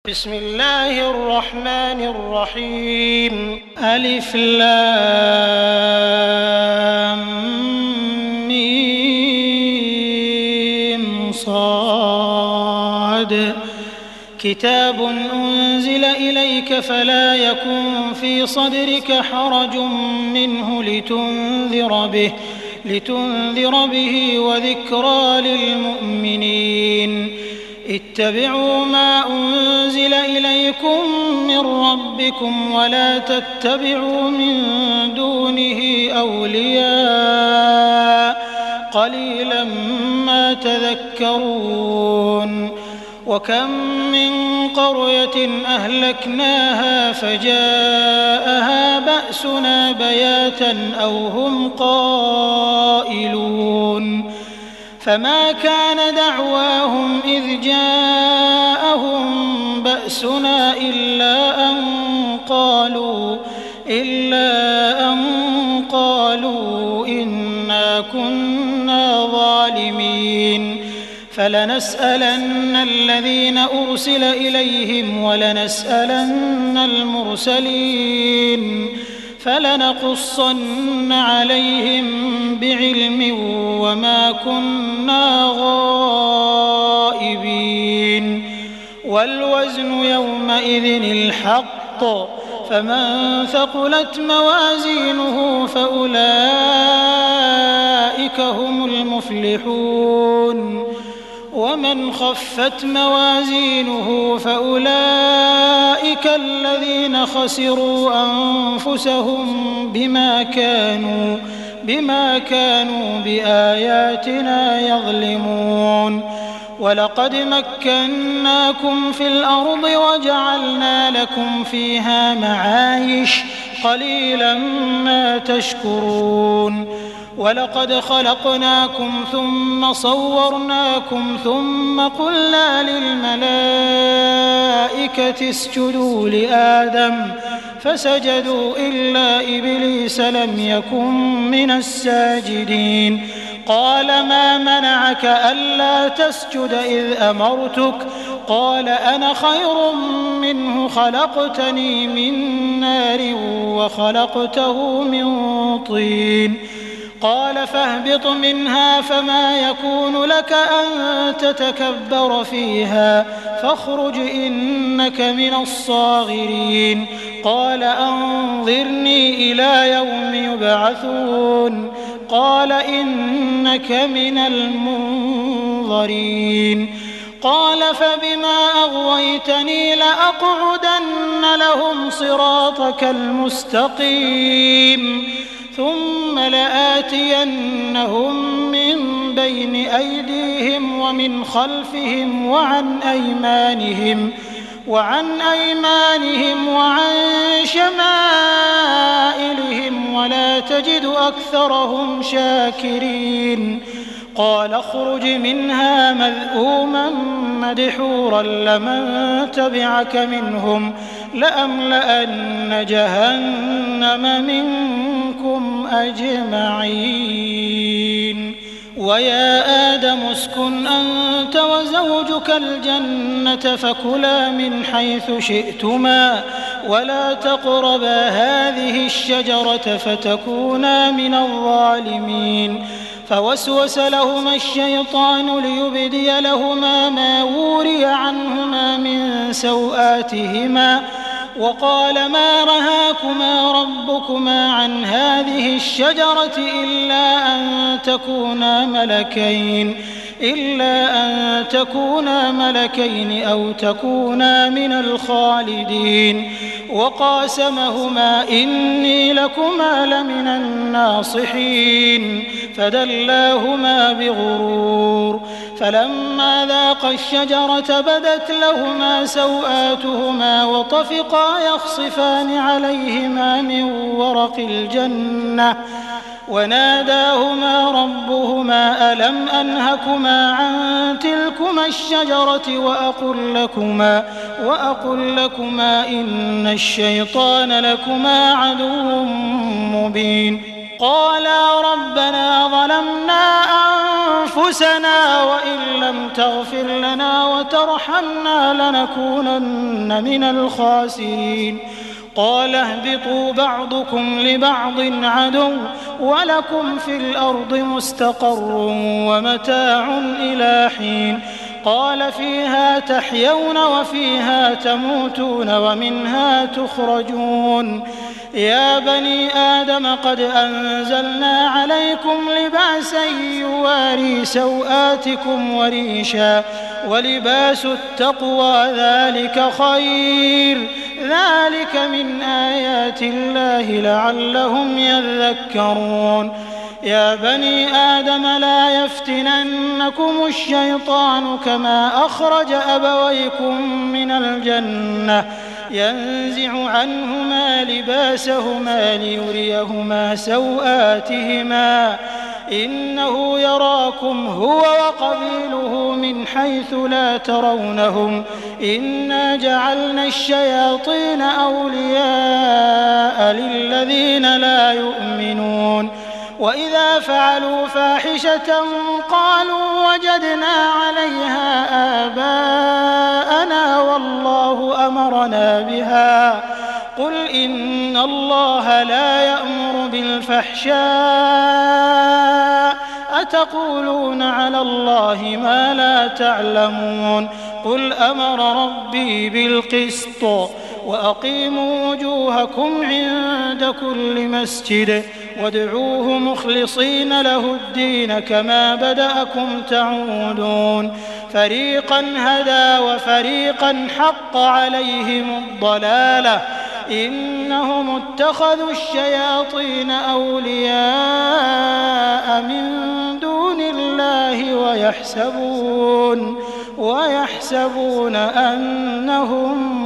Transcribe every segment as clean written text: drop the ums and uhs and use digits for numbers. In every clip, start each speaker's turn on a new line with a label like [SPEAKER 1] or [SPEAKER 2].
[SPEAKER 1] بسم الله الرحمن الرحيم ألف لام ميم صاد كتاب أنزل إليك فلا يكن في صدرك حرج منه لتنذر به وذكرى للمؤمنين اتبعوا ما أنزل إليكم من ربكم ولا تتبعوا من دونه أولياء قليلا ما تذكرون وكم من قرية أهلكناها فجاءها بأسنا بياتا أو هم قائلون فما كان دعواهم إذ جاءهم بأسنا إلا أن قالوا إنا كنا ظالمين فلنسألن الذين أرسل إليهم ولنسألن المرسلين فلنقصن عليهم بعلم وما كنا غائبين والوزن يومئذ الحق فمن ثقلت موازينه فأولئك هم المفلحون ومن خفت موازينه فأولئك الذين خسروا أنفسهم بما كانوا بآياتنا يظلمون ولقد مكناكم في الأرض وجعلنا لكم فيها معايش قليلا ما تشكرون ولقد خلقناكم ثم صورناكم ثم قلنا للملائكة اسجدوا لآدم فسجدوا إلا إبليس لم يكن من الساجدين قال ما منعك ألا تسجد إذ أمرتك قال أنا خير منه خلقتني من نار وخلقته من طين قال فاهبط منها فما يكون لك أن تتكبر فيها فاخرج إنك من الصاغرين قال أنظرني إلى يوم يبعثون قال إنك من المنظرين قال فبما أغويتني لأقعدن لهم صراطك المستقيم ثم لآتينهم من بين أيديهم ومن خلفهم وعن أيمانهم وعن شمائلهم ولا تجد أكثرهم شاكرين قال اخرج منها مذءوما مدحورا لمن تبعك منهم لأملأن جهنم منكم أجمعين ويا آدم اسكن أنت وزوجك الجنة فكلا من حيث شئتما ولا تقربا هذه الشجرة فتكونا من الظالمين فوسوس لهما الشيطان ليبدي لهما ما وري عنهما من سوآتهما وقال ما رهاكما ربكما عن هذه الشجرة إلا أن تكونا ملكين أو تكونا من الخالدين وقاسمهما إني لكما لمن الناصحين فدلاهما بغرور فلما ذاقا الشجرة بدت لهما سوآتهما وطفقا يخصفان عليهما من ورق الجنة وناداهما ربهما ألم أنهكما عن تلكما الشجرة وأقل لكما إن الشيطان لكما عدو مبين قالا ربنا ظلمنا أنفسنا وإن لم تغفر لنا وترحمنا لنكونن من الخاسرين قال اهبطوا بعضكم لبعض عدو ولكم في الأرض مستقر ومتاع إلى حين قال فيها تحيون وفيها تموتون ومنها تخرجون يا بني آدم قد أنزلنا عليكم لباسا يواري سوآتكم وريشا ولباس التقوى ذلك خير ذلك من آيات الله لعلهم يذكرون يا بني آدم لا يفتننكم الشيطان كما أخرج أبويكم من الجنة ينزع عنهما لباسهما ليريهما سوآتهما إنه يراكم هو وقبيله من حيث لا ترونهم إنا جعلنا الشياطين أولياء للذين لا يؤمنون وإذا فعلوا فاحشة قالوا وجدنا عليها آباءنا والله أمرنا بها قل إن الله لا يأمر بالفحشاء أتقولون على الله ما لا تعلمون قل أمر ربي بالقسط وأقيموا وجوهكم عند كل مسجد وادعوه مخلصين له الدين كما بدأكم تعودون فريقا هدى وفريقا حق عليهم الضلالة إنهم اتخذوا الشياطين أولياء من دون الله ويحسبون أنهم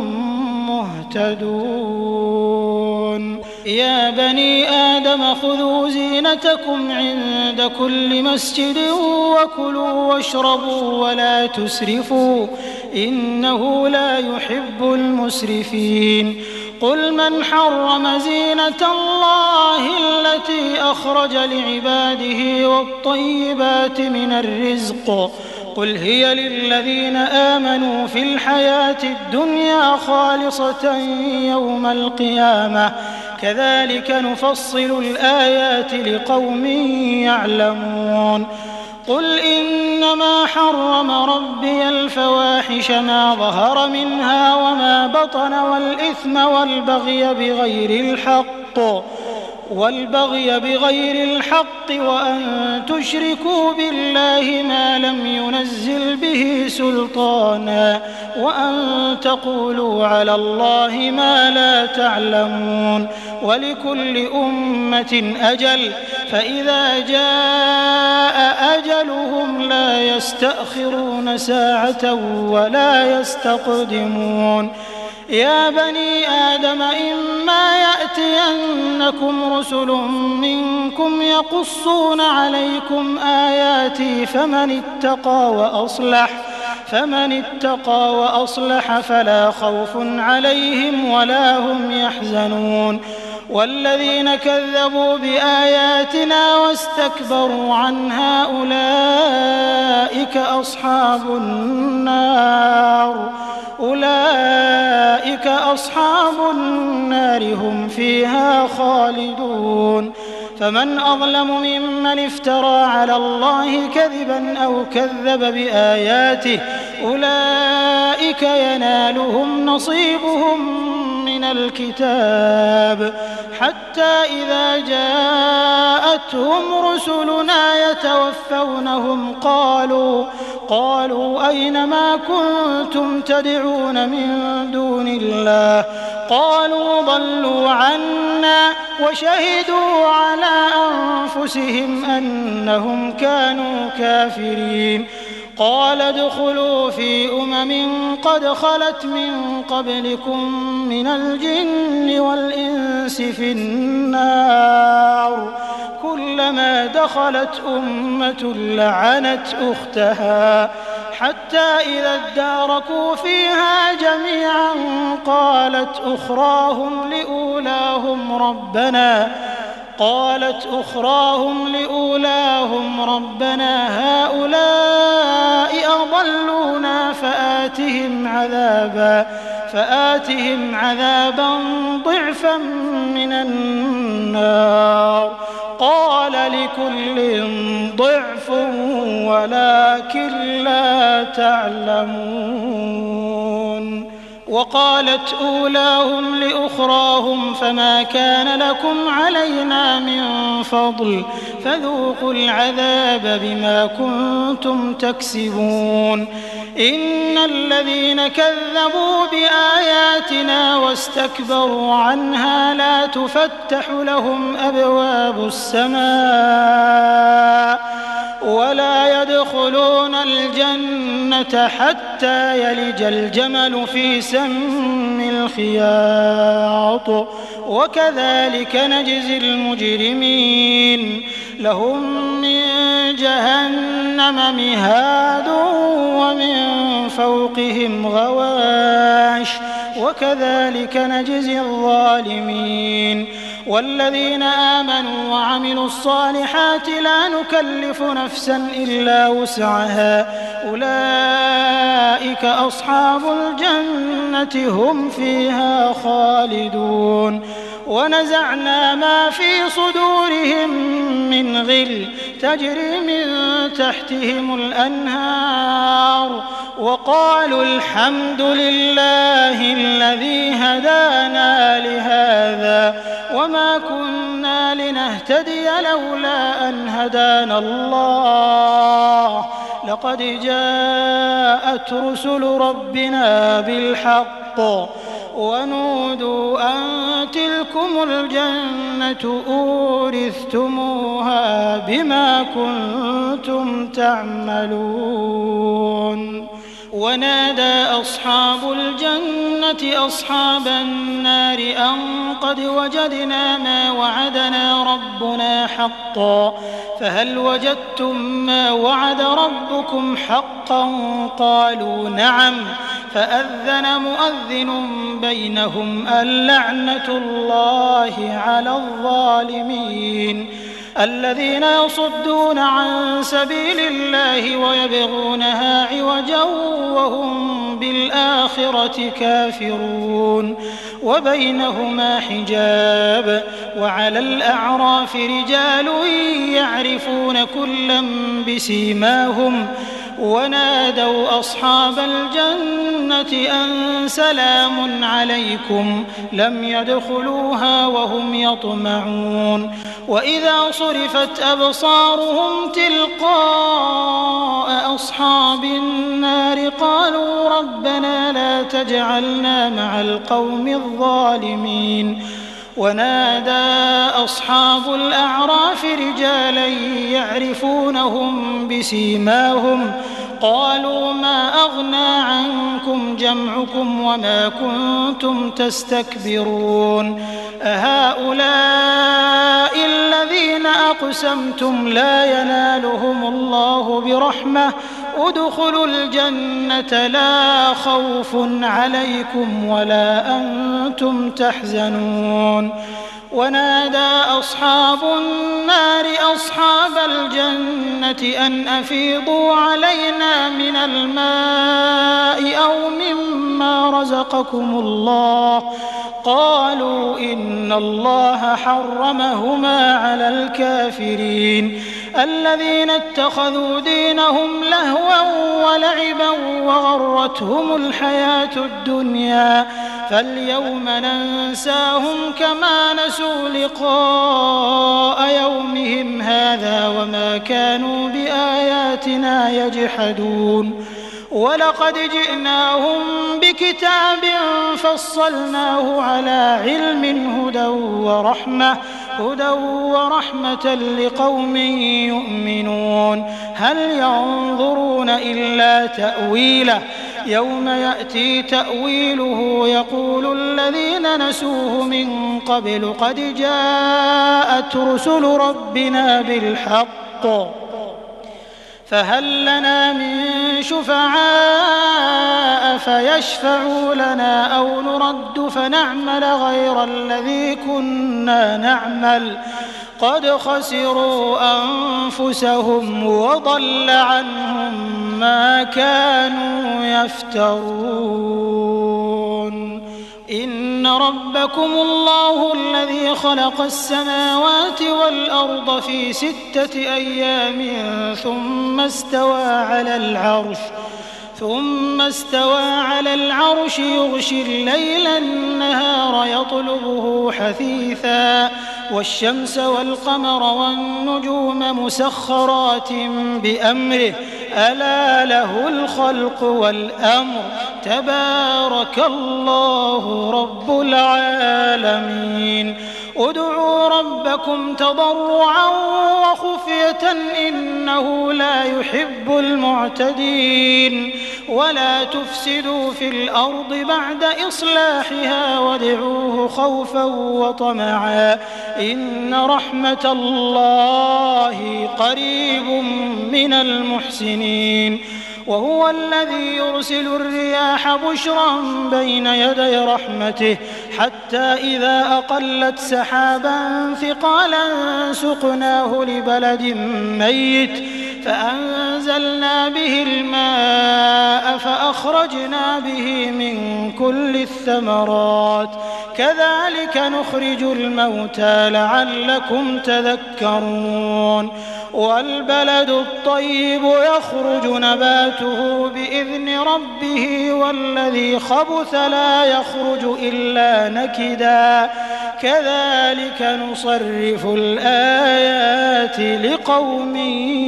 [SPEAKER 1] مهتدون يا بني آدم خذوا زينتكم عند كل مسجد وكلوا واشربوا ولا تسرفوا إنه لا يحب المسرفين قل من حرم زينة الله التي أخرج لعباده والطيبات من الرزق قل هي للذين آمنوا في الحياة الدنيا خالصة يوم القيامة كذلك نفصل الآيات لقوم يعلمون قل إنما حرم ربي الفواحش ما ظهر منها وما بطن والإثم والبغي بغير الحق وأن تشركوا بالله ما لم ينزل به سلطانا وأن تقولوا على الله ما لا تعلمون ولكل أمة أجل فإذا جاء أجلهم لا يستأخرون ساعة ولا يستقدمون يا بني آدم إما يأتينكم رسل منكم يقصون عليكم آياتي فمن اتقى وأصلح فلا خوف عليهم ولا هم يحزنون والذين كذبوا بآياتنا واستكبروا عنها أولئك أصحاب النار هم فيها خالدون فمن أظلم ممن افترى على الله كذبا أو كذب بآياته أولئك ينالهم نصيبهم من الكتاب حتى إذا جاءتهم رسلنا يتوفونهم قالوا أين ما كنتم تدعون من دون الله قالوا ضلوا عنا وشهدوا على أنفسهم أنهم كانوا كافرين قال ادخلوا في قد خلت من قبلكم من الجن والإنس في النار كلما دخلت أمة لعنت أختها حتى إذا اداركوا فيها جميعا قالت أخراهم لأولاهم قالت أخراهم لأولاهم ربنا هؤلاء أضلونا فآتهم عذابا ضعفا من النار قال لكل ضعف ولكن لا تعلمون. وقالت أولاهم لأخراهم فما كان لكم علينا من فضل فذوقوا العذاب بما كنتم تكسبون. إن الذين كذبوا بآياتنا واستكبروا عنها لا تفتح لهم أبواب السماء ولا يدخلون الجنة حتى يلج الجمل في سم الخياط وكذلك نجزي المجرمين. لهم من جهنم مهاد ومن فوقهم غواش وكذلك نجزي الظالمين. والذين آمنوا وعملوا الصالحات لا نكلف نفسا إلا وسعها أولئك أصحاب الجنة هم فيها خالدون. ونزعنا ما في صدورهم من غل تجري من تحتهم الأنهار وقالوا الحمد لله الذي هدانا لهذا وما كنا لنهتدي لولا أن هدانا الله لقد جاءت رسل ربنا بالحق ونودوا أن تلكم الجنة أورثتموها بما كنتم تعملون. ونادى أصحاب الجنة أصحاب النار أن قد وجدنا ما وعدنا ربنا حقا فهل وجدتم ما وعد ربكم حقا قالوا نعم فأذن مؤذن بينهم اللعنة الله على الظالمين. الذين يصدون عن سبيل الله ويبغونها عوجا وهم بالآخرة كافرون وبينهما حجاب. وعلى الأعراف رجال يعرفون كلا بسيماهم ونادوا أصحاب الجنة أن سلام عليكم لم يدخلوها وهم يطمعون. وإذا صرفت أبصارهم تلقاء أصحاب النار قالوا ربنا لا تجعلنا مع القوم الظالمين. ونادى أصحاب الأعراف رجالا يعرفونهم بسيماهم قالوا ما أغنى عنكم جمعكم وما كنتم تستكبرون أهؤلاء الذين أقسمتم لا ينالهم الله برحمة ادخلوا الجنة لا خوف عليكم ولا أنتم تحزنون. ونادى أصحاب النار أصحاب الجنة أن أفيضوا علينا من الماء أو مما رزقكم الله قالوا إن الله حرمهما على الكافرين الذين اتخذوا دينهم لهوا ولعبا وغرتهم الحياة الدنيا فاليوم ننساهم كما نسوا لقاء يومهم هذا وما كانوا بآياتنا يجحدون. ولقد جئناهم بكتاب فصلناه على علم هدى ورحمة لقوم يؤمنون. هل ينظرون إلا تأويله يوم يأتي تأويله يقول الذين نسوه من قبل قد جاءت رسل ربنا بالحق فهل لنا من شفعاء فيشفعوا لنا أو نرد فنعمل غير الذي كنا نعمل قد خسروا أنفسهم وضل عنهم ما كانوا يفترون. إن ربكم الله الذي خلق السماوات والأرض في 6 أيام ثم استوى على العرش يغشي الليل النهار يطلبه حثيثا والشمس والقمر والنجوم مسخرات بأمره ألا له الخلق والأمر تبارك الله رب العالمين. ادعوا ربكم تضرعا وخفية إنه لا يحب المعتدين. ولا تفسدوا في الأرض بعد إصلاحها وادعوه خوفا وطمعا إن رحمة الله قريب من المحسنين. وهو الذي يرسل الرياح بشرا بين يدي رحمته حتى إذا أقلت سحابا ثقالا سقناه لبلد ميت فأنزلنا به الماء فأخرجنا به من كل الثمرات كذلك نخرج الموتى لعلكم تذكرون. والبلد الطيب يخرج نباته بإذن ربه والذي خبث لا يخرج إلا نكدا كذلك نصرف الآيات لقوم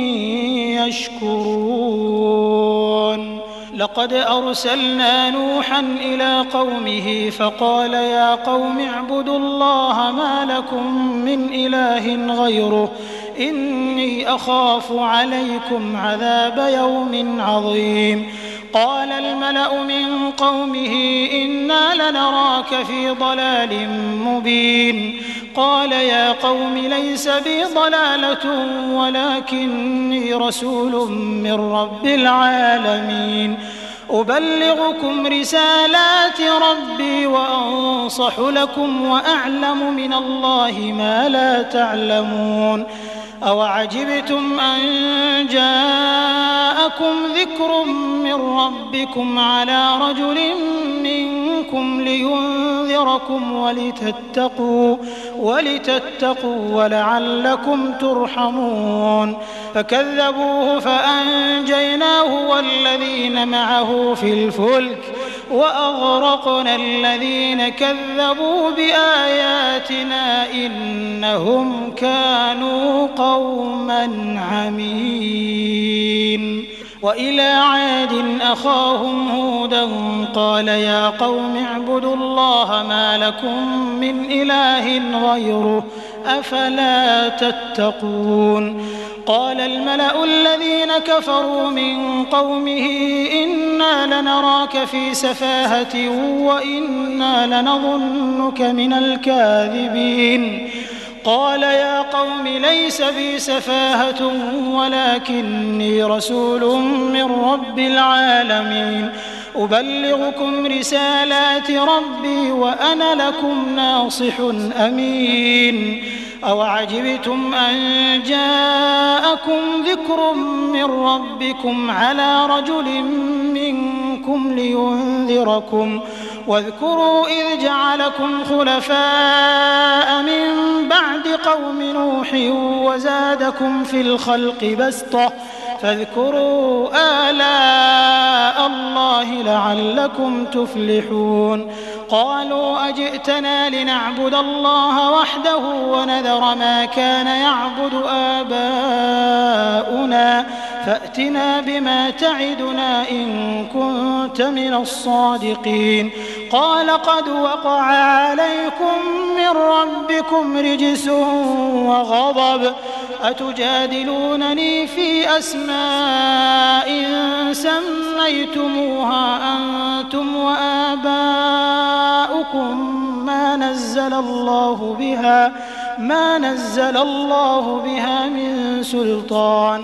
[SPEAKER 1] يشكرون. لقد أرسلنا نوحا إلى قومه فقال يا قوم اعبدوا الله ما لكم من إله غيره إني أخاف عليكم عذاب يوم عظيم. قال الملأ من قومه إنا لنراك في ضلال مبين. قال يا قوم ليس بي ضلالة ولكني رسول من رب العالمين أبلغكم رسالات ربي وأنصح لكم وأعلم من الله ما لا تعلمون. أوعجبتم أن جاءكم ذكر من ربكم على رجل منكم لينذركم ولتتقوا ولعلكم ترحمون. فكذبوه فأنجيناه والذين معه في الفلك وأغرقنا الذين كذبوا بآياتنا إنهم كانوا قوما عمين. وإلى عاد أخاهم هودا قال يا قوم اعبدوا الله ما لكم من إله غيره أفلا تتقون. قال الملأ الذين كفروا من قومه إنا لنراك في سفاهة وإنا لنظنك من الكاذبين. قال يا قوم ليس بي سفاهة ولكني رسول من رب العالمين أبلغكم رسالات ربي وأنا لكم ناصح أمين. أوعجبتم أن جاءكم ذكر من ربكم على رجل منكم لينذركم واذكروا إذ جعلكم خلفاء من بعد قوم نوح وزادكم في الخلق بسطة فاذكروا آلاء الله لعلكم تفلحون. قالوا أجئتنا لنعبد الله وحده ونذر ما كان يعبد آباؤنا فأتنا بما تعدنا إن كنت من الصادقين. قال قد وقع عليكم من ربكم رجس وغضب أتجادلونني في أسماء سميتموها أنتم وآباؤكم ما نزل الله بها من سلطان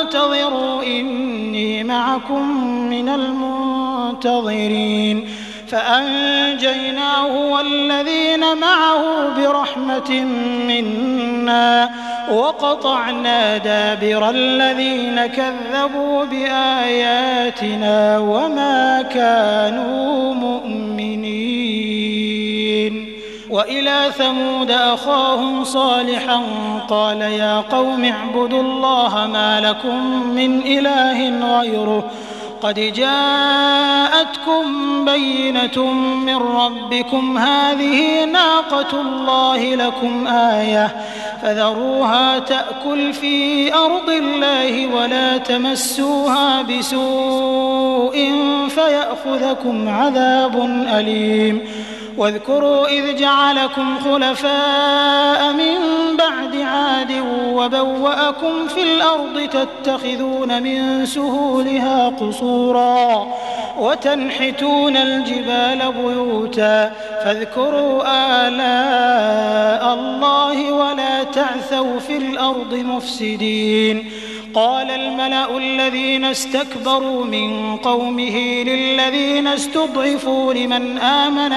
[SPEAKER 1] فانتظروا إني معكم من المنتظرين. فأنجيناه والذين معه برحمة منا وقطعنا دابر الذين كذبوا بآياتنا وما كانوا مؤمنين. وإلى ثمود أخاهم صالحا قال يا قوم اعبدوا الله ما لكم من إله غيره قد جاءتكم بينة من ربكم هذه ناقة الله لكم آية فذروها تأكل في أرض الله ولا تمسوها بسوء فيأخذكم عذاب أليم. واذكروا إذ جعلكم خلفاء من بعد عاد وبوأكم في الأرض تتخذون من سهولها قصورا وتنحتون الجبال بيوتا فاذكروا آلاء الله ولا تعثوا في الأرض مفسدين. قال الملأ الذين استكبروا من قومه للذين استضعفوا لمن آمن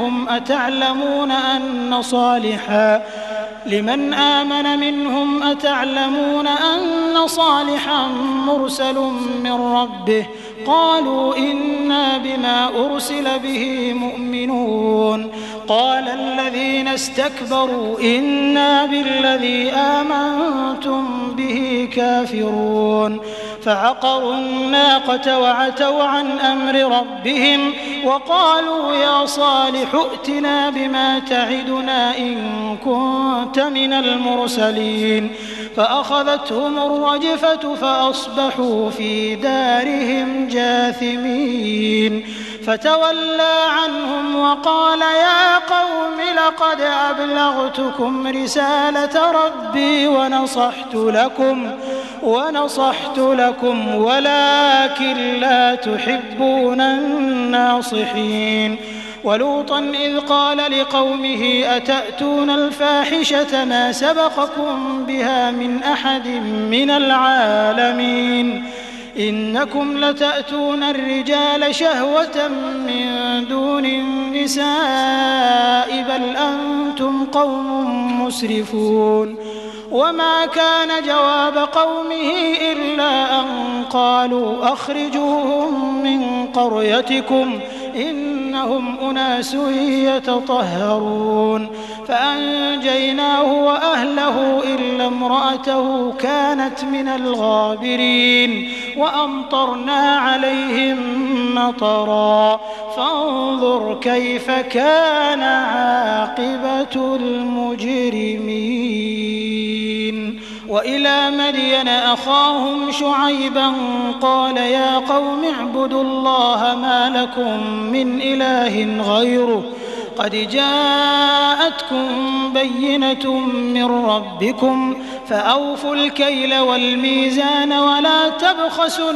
[SPEAKER 1] منهم أتعلمون أن صالحا مرسل من ربه قالوا إنا بما أرسل به مؤمنون. قال الذين استكبروا إنا بالذي آمنتم به كافرون. فعقروا الناقة وعتوا عن أمر ربهم وقالوا يا صالح ائتنا بما تعدنا إن كنت من المرسلين. فأخذتهم الرجفة فأصبحوا في دارهم جاثمين. فتولى عنهم وقال يا قوم لقد أبلغتكم رسالة ربي ونصحت لكم ولكن لا تحبون الناصحين. ولوطا إذ قال لقومه أتأتون الفاحشة ما سبقكم بها من أحد من العالمين إنكم لتأتون الرجال شهوة من دون النساء بل أنتم قوم مسرفون. وما كان جواب قومه إلا أن قالوا أخرجوهم من قريتكم إنهم أناس يتطهرون. فأنجيناه وأهله إلا امرأته كانت من الغابرين وأمطرنا عليهم مطرا فانظر كيف كان عاقبة المجرمين. وإلى مدين أخاهم شعيبا قال يا قوم اعبدوا الله ما لكم من إله غيره قد جاءتكم بينة من ربكم فأوفوا الكيل والميزان ولا تبخسوا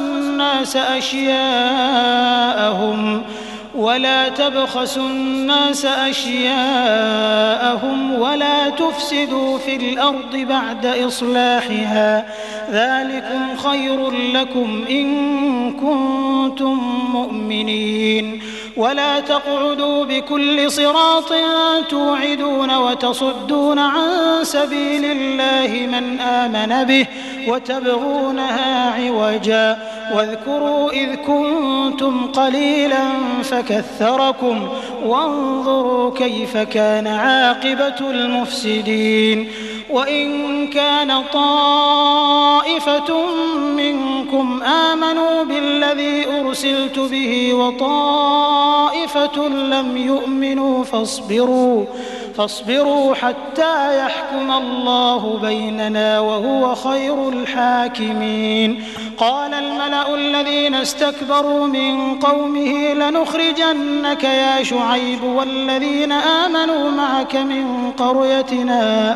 [SPEAKER 1] الناس أشياءهم ولا تفسدوا في الأرض بعد إصلاحها ذلكم خير لكم إن كنتم مؤمنين. ولا تقعدوا بكل صراط توعدون وتصدون عن سبيل الله من آمن به وتبغونها عوجا. واذكروا إذ كنتم قليلا فكثركم وانظروا كيف كان عاقبة المفسدين. وإن كان طائفة منكم آمنوا بالذي أرسلت به وطائفة لم يؤمنوا فاصبروا حتى يحكم الله بيننا وهو خير الحاكمين. قال الملأ الذين استكبروا من قومه لنخرجنك يا شعيب والذين آمنوا معك من قريتنا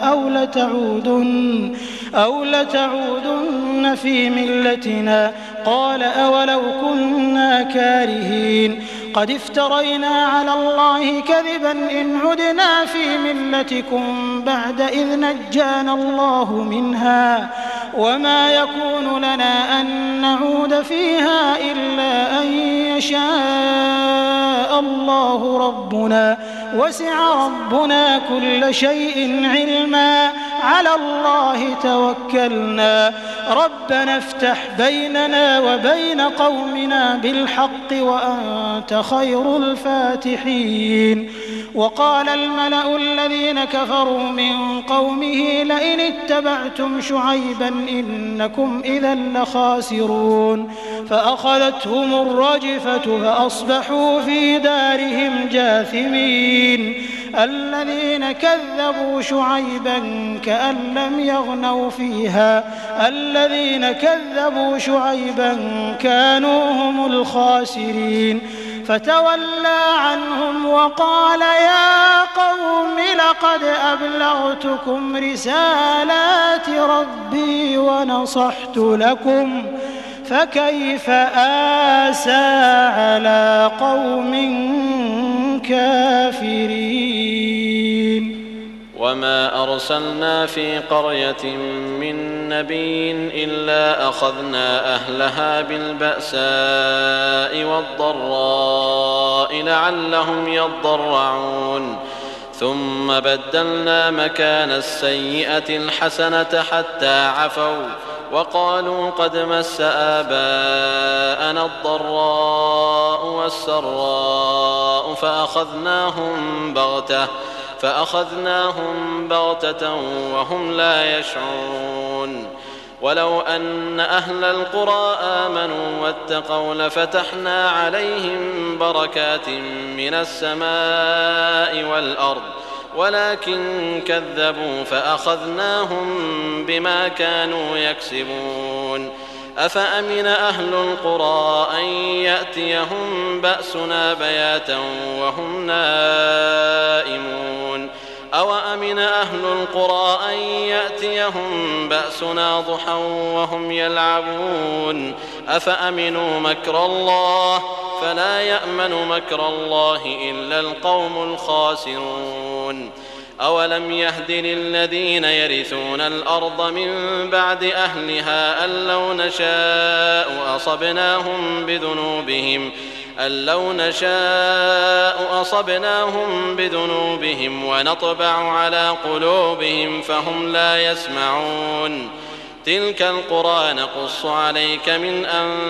[SPEAKER 1] أو لتعودن في ملتنا قال أولو كنا كارهين قد افترينا على الله كذبا إن عدنا في ملتكم بعد إذ نجانا الله منها وما يكون لنا أن نعود فيها إلا أن يشاء الله ربنا وسع ربنا كل شيء علما على الله توكلنا ربنا افتح بيننا وبين قومنا بالحق وأنت خير الفاتحين. وقال الملأ الذين كفروا من قومه لئن اتبعتم شعيبا إنكم إذا لخاسرون فأخذتهم الرجفة فأصبحوا في دارهم جاثمين. الذين كذبوا شعيبا كأن لم يغنوا فيها الذين كذبوا شعيبا كانوا هم الخاسرين. فتولى عنهم وقال يا قوم لقد أبلغتكم رسالات ربي ونصحت لكم فكيف آسى على قوم كافرين.
[SPEAKER 2] وما أرسلنا في قرية من نبي إلا أخذنا أهلها بالبأساء والضراء لعلهم يضرعون ثم بدلنا مكان السيئة الحسنة حتى عفوا وقالوا قد مس آباءنا الضراء والسراء فأخذناهم بغتة وهم لا يشعرون. ولو أن أهل القرى آمنوا واتقوا لفتحنا عليهم بركات من السماء والأرض ولكن كذبوا فأخذناهم بما كانوا يكسبون. أفأمن أهل القرى أن يأتيهم بأسنا بياتا وهم نائمون أو أمن أهل القرى أن يأتيهم بأسنا ضحى وهم يلعبون أفأمنوا مكر الله فلا يأمن مكر الله إلا القوم الخاسرون. أولم يهد للذين يرثون الأرض من بعد أهلها أن لو نشاء أصبناهم بذنوبهم ونطبع على قلوبهم فهم لا يسمعون. تلك القرى نقص عليك من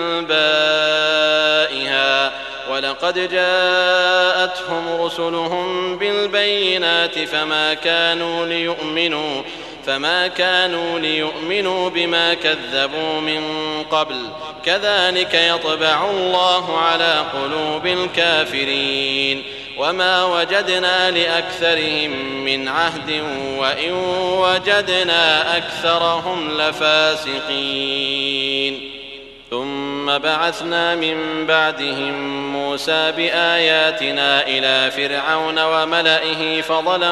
[SPEAKER 2] أنبائها ولقد جاءتهم رسلهم بالبينات فما كانوا ليؤمنوا بما كذبوا من قبل كذلك يطبع الله على قلوب الكافرين. وما وجدنا لأكثرهم من عهد وإن وجدنا أكثرهم لفاسقين. ثم بعثنا من بعدهم موسى بآياتنا إلى فرعون وملئه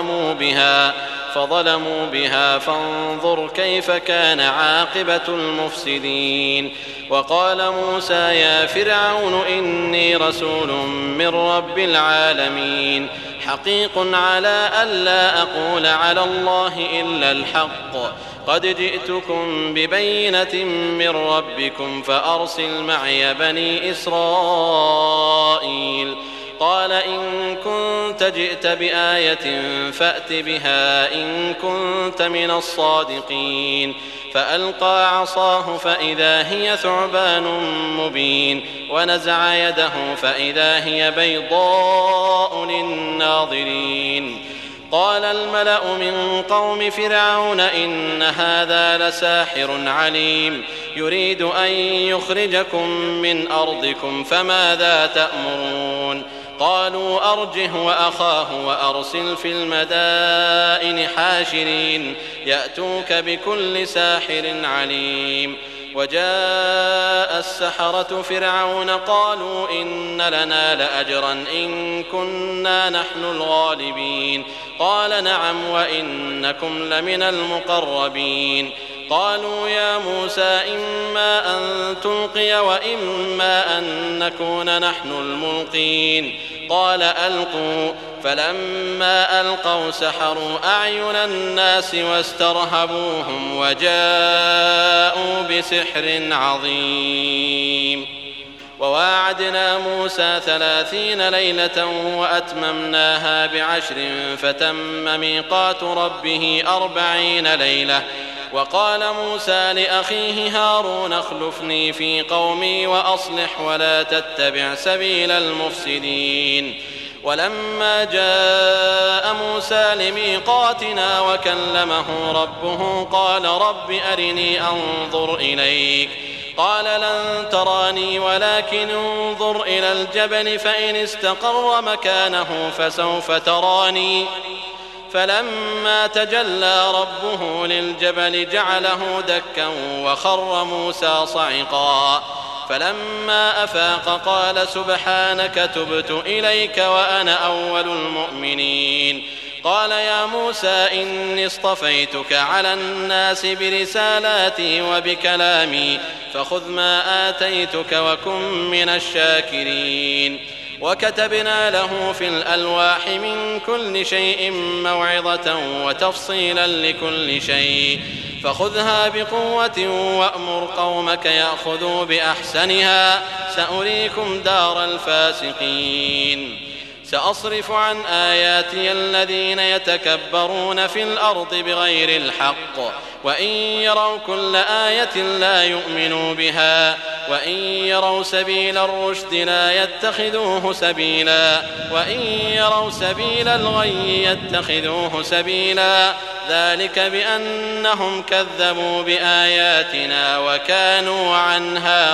[SPEAKER 2] فظلموا بها فانظر كيف كان عاقبة المفسدين. وقال موسى يا فرعون إني رسول من رب العالمين حقيق على ألا أقول على الله إلا الحق قد جئتكم ببينة من ربكم فأرسل معي بني إسرائيل. قال إن كنت جئت بآية فأت بها إن كنت من الصادقين. فألقى عصاه فإذا هي ثعبان مبين ونزع يده فإذا هي بيضاء للناظرين. قال الملأ من قوم فرعون إن هذا لساحر عليم يريد أن يخرجكم من أرضكم فماذا تأمرون. قالوا أرجه وأخاه وأرسل في المدائن حاشرين يأتوك بكل ساحر عليم. وجاء السحرة فرعون قالوا إن لنا لأجرا إن كنا نحن الغالبين. قال نعم وإنكم لمن المقربين. قالوا يا موسى إما أن تلقي وإما أن نكون نحن الملقين. قال ألقوا، فلما ألقوا سحروا أعين الناس واسترهبوهم وجاءوا بسحر عظيم. وواعدنا موسى 30 ليلة وأتممناها ب10 فتم ميقات ربه 40 ليلة. وقال موسى لأخيه هارون اخلفني في قومي وأصلح ولا تتبع سبيل المفسدين. ولما جاء موسى لميقاتنا وكلمه ربه قال رب أرني أنظر إليك. قال لن تراني ولكن انظر إلى الجبل فإن استقر مكانه فسوف تراني. فلما تجلى ربه للجبل جعله دكا وخر موسى صعقا. فلما أفاق قال سبحانك تبت إليك وأنا أول المؤمنين. قال يا موسى إني اصطفيتك على الناس برسالاتي وبكلامي فخذ ما آتيتك وكن من الشاكرين. وكتبنا له في الألواح من كل شيء موعظة وتفصيلا لكل شيء فخذها بقوة وأمر قومك يأخذوا بأحسنها سأريكم دار الفاسقين. سأصرف عن آياتي الذين يتكبرون في الأرض بغير الحق وإن يروا كل آية لا يؤمنوا بها وإن يروا سبيل الرشد لا يتخذوه سبيلا وإن يروا سبيل الغي يتخذوه سبيلا ذلك بأنهم كذبوا بآياتنا وكانوا عنها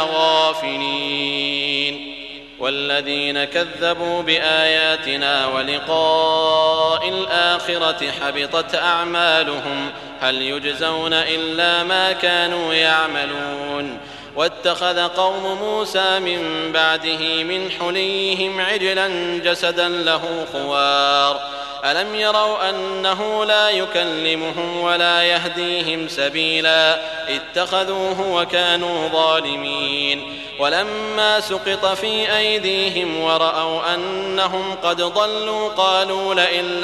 [SPEAKER 2] غافلين. والذين كذبوا بآياتنا ولقاء الآخرة حبطت أعمالهم هل يجزون إلا ما كانوا يعملون. واتخذ قوم موسى من بعده من حليهم عجلا جسدا له خوار ألم يروا أنه لا يكلمهم ولا يهديهم سبيلا اتخذوه وكانوا ظالمين. ولما سقط في أيديهم ورأوا أنهم قد ضلوا قالوا لئن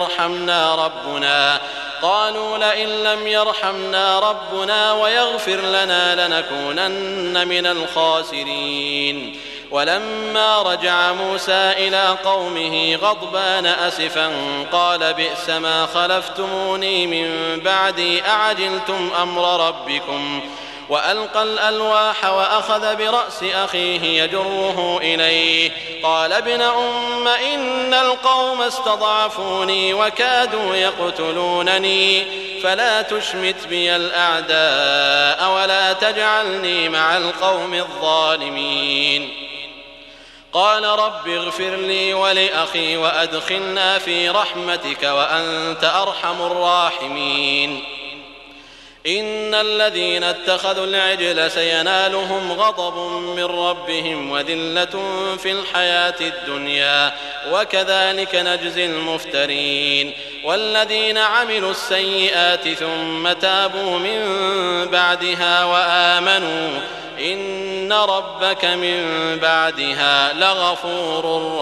[SPEAKER 2] لم يرحمنا ربنا ويغفر لنا لنكونن من الخاسرين. ولما رجع موسى إلى قومه غضبان أسفا قال بئس ما خلفتموني من بعدي أعجلتم أمر ربكم. وألقى الألواح وأخذ برأس أخيه يجره إليه قال ابن أم إن القوم استضعفوني وكادوا يقتلونني فلا تشمت بي الأعداء ولا تجعلني مع القوم الظالمين. قال رب اغفر لي ولأخي وأدخلنا في رحمتك وأنت أرحم الراحمين. إن الذين اتخذوا العجل سينالهم غضب من ربهم وذلة في الحياة الدنيا وكذلك نجزي المفترين. والذين عملوا السيئات ثم تابوا من بعدها وآمنوا إن ربك من بعدها لغفور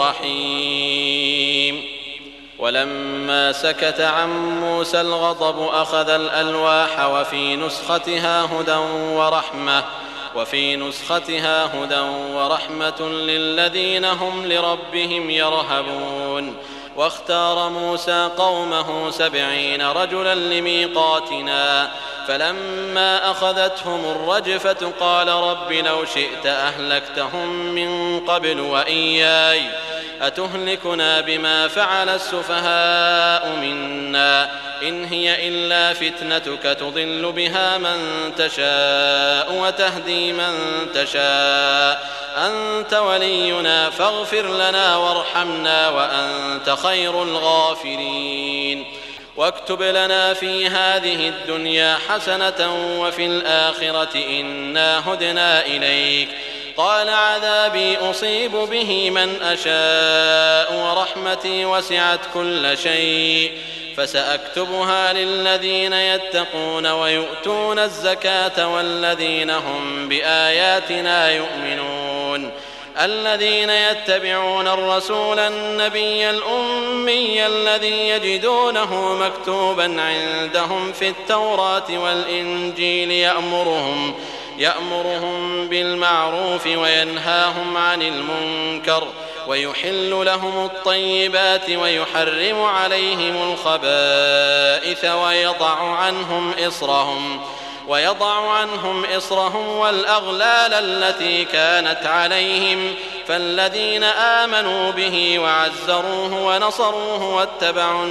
[SPEAKER 2] رحيم. ولما سكت عن موسى الغضب أخذ الألواح وفي نسختها هدى ورحمة للذين هم لربهم يرهبون. واختار موسى قومه 70 رجلا لميقاتنا فلما أخذتهم الرجفة قال رب لو شئت أهلكتهم من قبل وإياي أتهلكنا بما فعل السفهاء منا إن هي إلا فتنتك تضل بها من تشاء وتهدي من تشاء أنت ولينا فاغفر لنا وارحمنا وأنت خير الغافرين. واكتب لنا في هذه الدنيا حسنة وفي الآخرة إنا هدنا إليك. قال عذابي أصيب به من أشاء ورحمتي وسعت كل شيء فسأكتبها للذين يتقون ويؤتون الزكاة والذين هم بآياتنا يؤمنون. الذين يتبعون الرسول النبي الأمي الذي يجدونه مكتوبا عندهم في التوراة والإنجيل يأمرهم بالمعروف وينهاهم عن المنكر ويحل لهم الطيبات ويحرم عليهم الخبائث ويضع عنهم إصرهم والأغلال التي كانت عليهم فالذين آمنوا به وعزروه ونصروه واتبعوا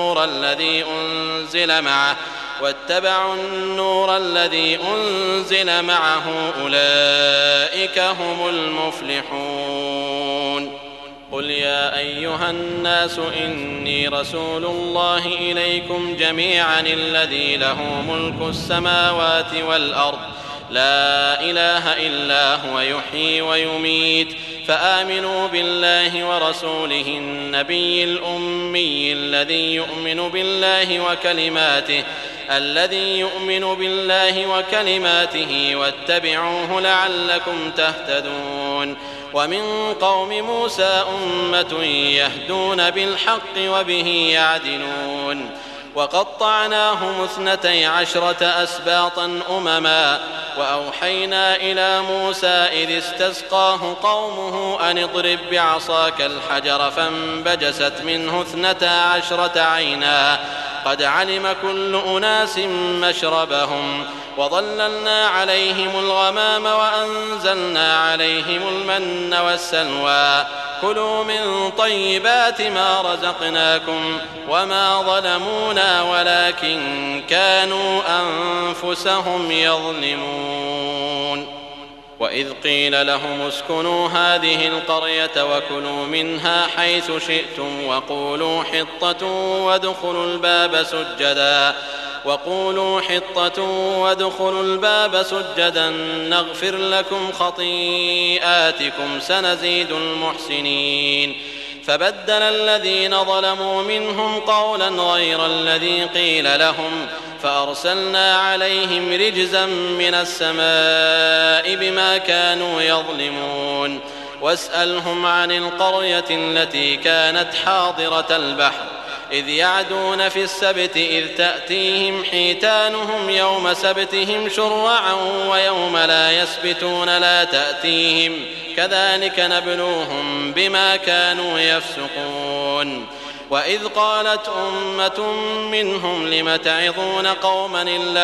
[SPEAKER 2] النور الذي أنزل معه أولئك هم المفلحون. قل يا أيها الناس إني رسول الله إليكم جميعا الذي له ملك السماوات والأرض لا إله إلا هو يحيي ويميت فآمنوا بالله ورسوله النبي الأمي الذي يؤمن بالله وكلماته واتبعوه لعلكم تهتدون. ومن قوم موسى أمة يهدون بالحق وبه يعدلون. وقطعناهم 12 أسباطا أمما وأوحينا إلى موسى إذ استسقاه قومه أن اضرب بعصاك الحجر فانبجست منه 12 عينا قد علم كل أناس مشربهم وظللنا عليهم الغمام وأنزلنا عليهم المن والسلوى كلوا من طيبات ما رزقناكم وما ظلمونا ولكن كانوا أنفسهم يظلمون. وإذ قيل لهم اسكنوا هذه القرية وكلوا منها حيث شئتم وقولوا حطة وادخلوا الباب سجدا نغفر لكم خطيئاتكم سنزيد المحسنين. فبدل الذين ظلموا منهم قولا غير الذي قيل لهم فأرسلنا عليهم رجزا من السماء بما كانوا يظلمون. واسألهم عن القرية التي كانت حاضرة البحر إذ يعدون في السبت إذ تأتيهم حيتانهم يوم سبتهم شرعا ويوم لا يسبتون لا تأتيهم كذلك نبلوهم بما كانوا يفسقون. وإذ قالت أمة منهم لم تعظون قوما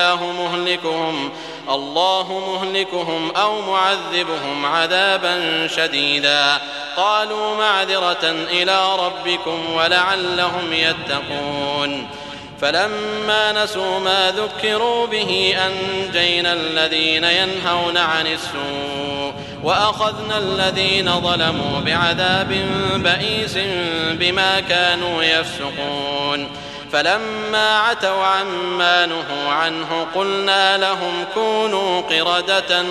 [SPEAKER 2] الله مهلكهم أو معذبهم عذابا شديدا قالوا معذرة إلى ربكم ولعلهم يتقون. فلما نسوا ما ذكروا به أنجينا الذين ينهون عن السوء وأخذنا الذين ظلموا بعذاب بئيس بما كانوا يفسقون. فلما عتوا عما نهوا عنه قلنا لهم كونوا قردة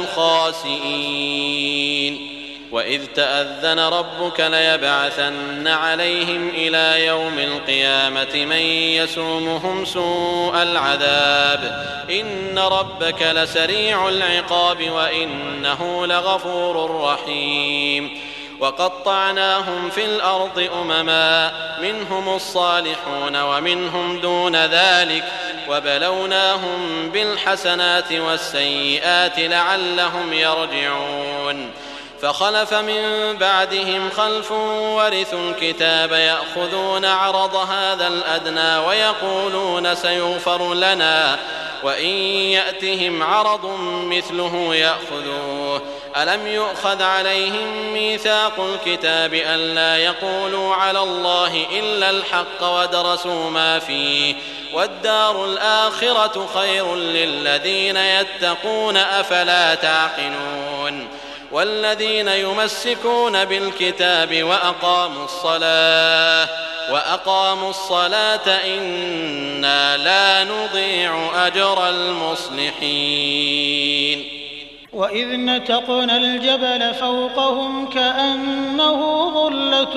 [SPEAKER 2] خاسئين. وإذ تأذن ربك ليبعثن عليهم إلى يوم القيامة من يسومهم سوء العذاب إن ربك لسريع العقاب وإنه لغفور رحيم. وقطعناهم في الأرض أمما منهم الصالحون ومنهم دون ذلك وبلوناهم بالحسنات والسيئات لعلهم يرجعون. فخلف من بعدهم خلف ورثوا الكتاب يأخذون عرض هذا الأدنى ويقولون سيغفر لنا وإن يأتهم عرض مثله يأخذوه. ألم يؤخذ عليهم ميثاق الكتاب ألا يقولوا على الله إلا الحق ودرسوا ما فيه والدار الآخرة خير للذين يتقون أفلا تعقلون. والذين يمسكون بالكتاب وأقاموا الصلاة إنا لا نضيع أجر المصلحين.
[SPEAKER 1] وإذ نتقنا الجبل فوقهم كأنه ظلة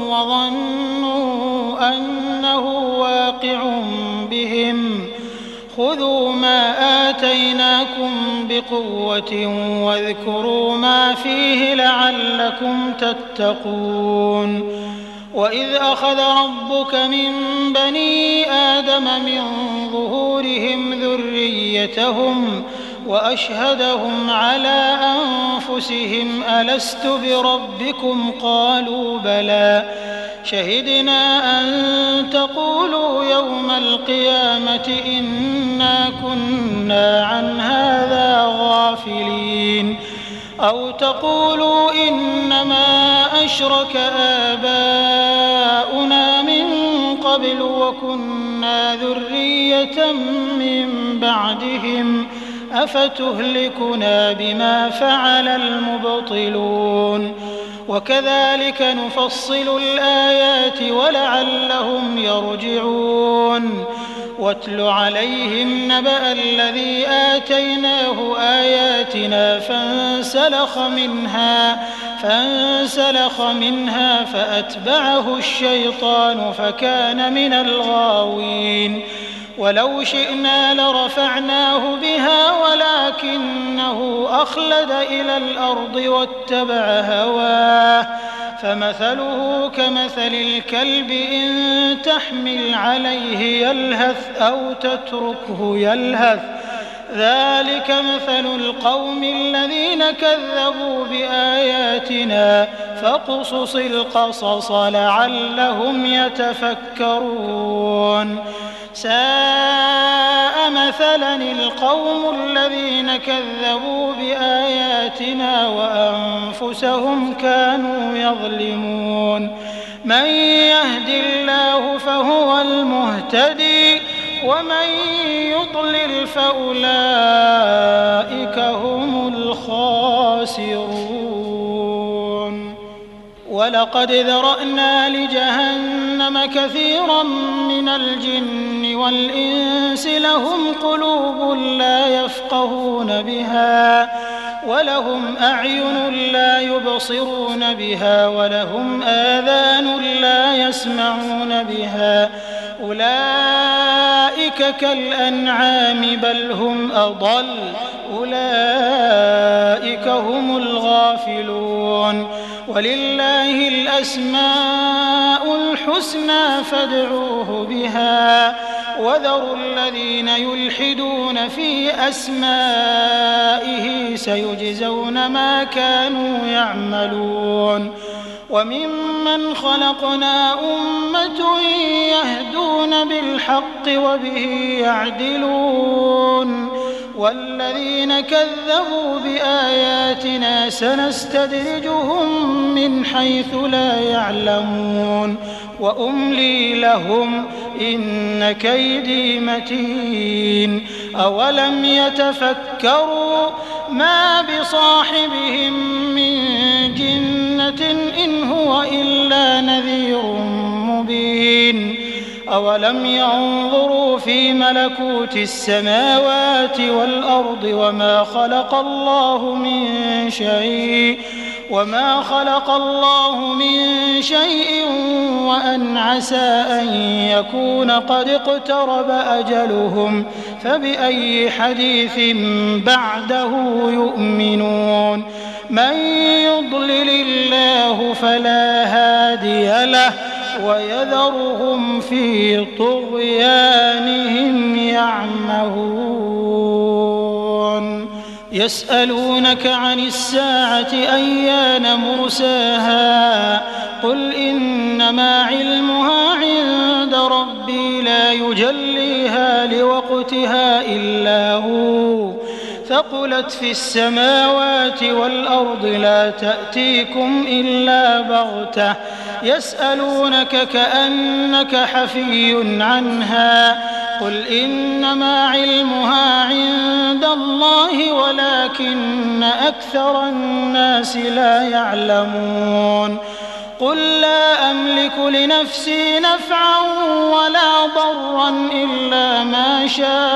[SPEAKER 1] وظنوا أنه واقع بهم خذوا ما آتيناكم بقوة واذكروا ما فيه لعلكم تتقون وإذ أخذ ربك من بني آدم من ظهورهم ذريتهم وأشهدهم على أنفسهم ألست بربكم قالوا بلى شهدنا أن تقولوا يوم القيامة إنا كنا عن هذا غافلين أو تقولوا إنما أشرك آباؤنا من قبل وكنا ذرية من بعدهم أفتهلكنا بما فعل المبطلون وكذلك نفصل الآيات ولعلهم يرجعون واتل عليهم نبأ الذي آتيناه آياتنا فانسلخ منها فأتبعه الشيطان فكان من الغاوين ولو شئنا لرفعناه بها ولكنه أخلد إلى الأرض واتبع هواه فمثله كمثل الكلب إن تحمل عليه يلهث أو تتركه يلهث ذلك مثل القوم الذين كذبوا بآياتنا فاقصص القصص لعلهم يتفكرون ساء مثلا القوم الذين كذبوا بآياتنا وأنفسهم كانوا يظلمون من يهد الله فهو المهتدي ومن يضلل فأولئك هم الخاسرون ولقد ذرأنا لجهنم كثيرا من الجن والإنس لهم قلوب لا يفقهون بها ولهم أعين لا يبصرون بها ولهم آذان لا يسمعون بها أولئك كالأنعام بل هم أضل أولئك هم الغافلون ولله الأسماء الحسنى فادعوه بها وذروا الذين يلحدون في أسمائه سيجزون ما كانوا يعملون وممن خلقنا أمة يهدون بالحق وبه يعدلون والذين كذبوا بآياتنا سنستدرجهم من حيث لا يعلمون وأملي لهم إن كيدي متين أولم يتفكروا ما بصاحبهم من جنة إن هو إلا نذير مبين أولم ينظروا في ملكوت السماوات والأرض وما خلق الله من شيء وأن عسى أن يكون قد اقترب أجلهم فبأي حديث بعده يؤمنون من يضلل الله فلا هادي له ويذرهم في طغيانهم يعمهون يسألونك عن الساعة أيان مرساها قل إنما علمها عند ربي لا يجليها لوقتها إلا هو ثقلت في السماوات والأرض لا تأتيكم إلا بغتة يسألونك كأنك حفي عنها قل إنما علمها عند الله ولكن أكثر الناس لا يعلمون قل لا أملك لنفسي نفعا ولا ضرا إلا ما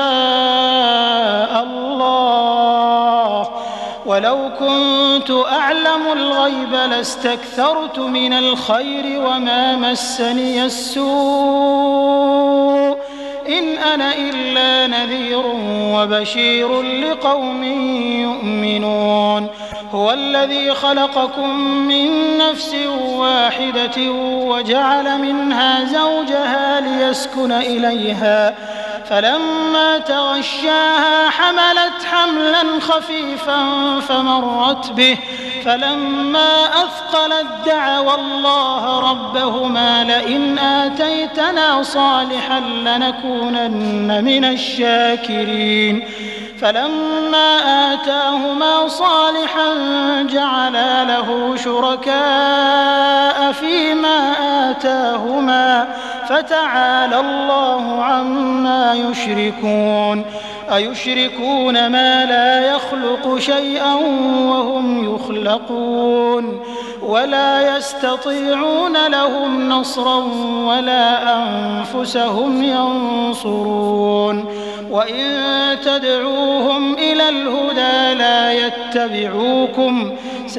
[SPEAKER 1] شاء الله ولو كنت أعلم الغيب لاستكثرت من الخير وما مسني السوء إن أنا إلا نذير وبشير لقوم يؤمنون هو الذي خلقكم من نفس واحدة وجعل منها زوجها ليسكن إليها فلما تغشاها حملت حملا خفيفا فمرت به فلما أثقلت دعوا الله ربهما لئن آتيتنا صالحا لنكونن من الشاكرين فلما آتاهما صالحا جعلا له شركاء فيما آتاهما فتعالى الله عما يشركون أيشركون ما لا يخلق شيئا وهم يخلقون ولا يستطيعون لهم نصرا ولا أنفسهم ينصرون وإن تدعوهم إلى الهدى لا يتبعوكم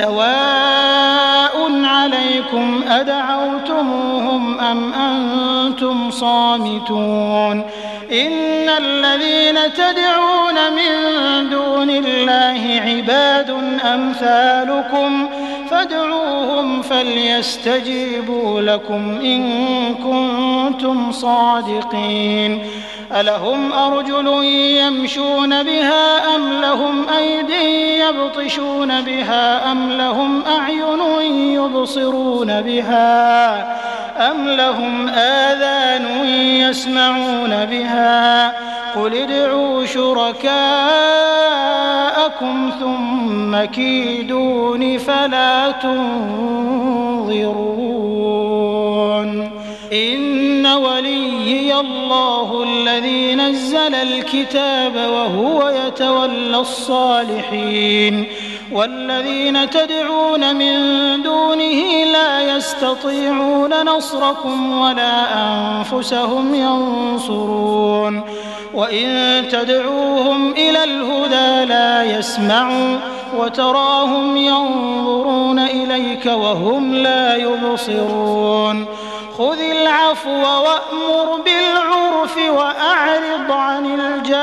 [SPEAKER 1] سواء عليكم أدعوتموهم أم أنتم صامتون إن الذين تدعون من دون الله عباد أمثالكم فادعوهم فليستجيبوا لكم إن كنتم صادقين ألهم أرجل يمشون بها أم لهم أيدي يبطشون بها أم لهم أعين يبصرون بها أم لهم آذان يسمعون بها قل ادعوا شركاءكم ثم كيدون فلا تنظرون إن وليي الله الذي نزل الكتاب وهو يتولى الصالحين والذين تدعون من دونه لا يستطيعون نصركم ولا أنفسهم ينصرون وإن تدعوهم إلى الهدى لا يسمعوا وتراهم ينظرون إليك وهم لا يبصرون خذ العفو وأمر بالعرف وأعرض عن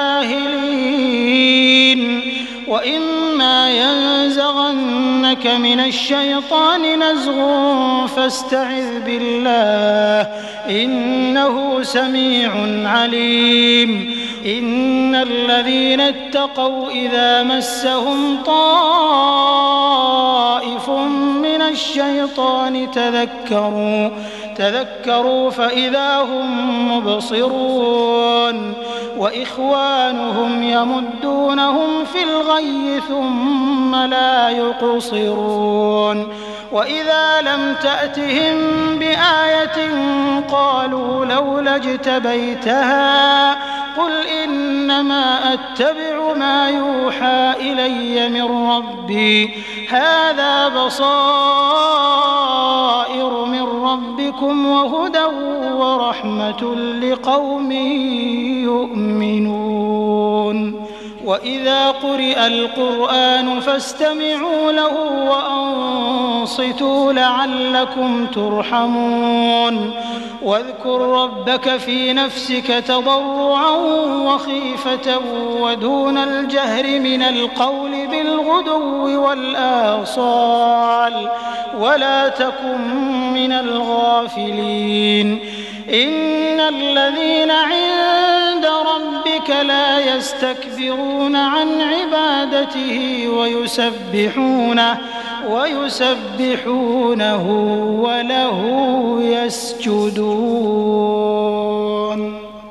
[SPEAKER 1] الجاهلين وإما ينزغنك من الشيطان نزغ فاستعذ بالله إنه سميع عليم إن الذين اتقوا إذا مسهم طائف من الشيطان تذكروا فإذا هم مبصرون وإخوانهم يمدونهم في الغي ثم لا يقصرون وإذا لم تأتهم بآية قالوا لولا اجتبيتها قل إنما أتبع ما يوحى إلي من ربي هذا بصائر من ربكم وهدى ورحمة لقوم يؤمنون وإذا قرئ القرآن فاستمعوا له وأنصتوا لعلكم ترحمون واذكر ربك في نفسك تضرعا وخيفة ودون الجهر من القول بالغدو والآصال ولا تكن من الغافلين إن الذين عند ربك لا يستكبرون عن عبادته ويسبحونه وله يسجدون.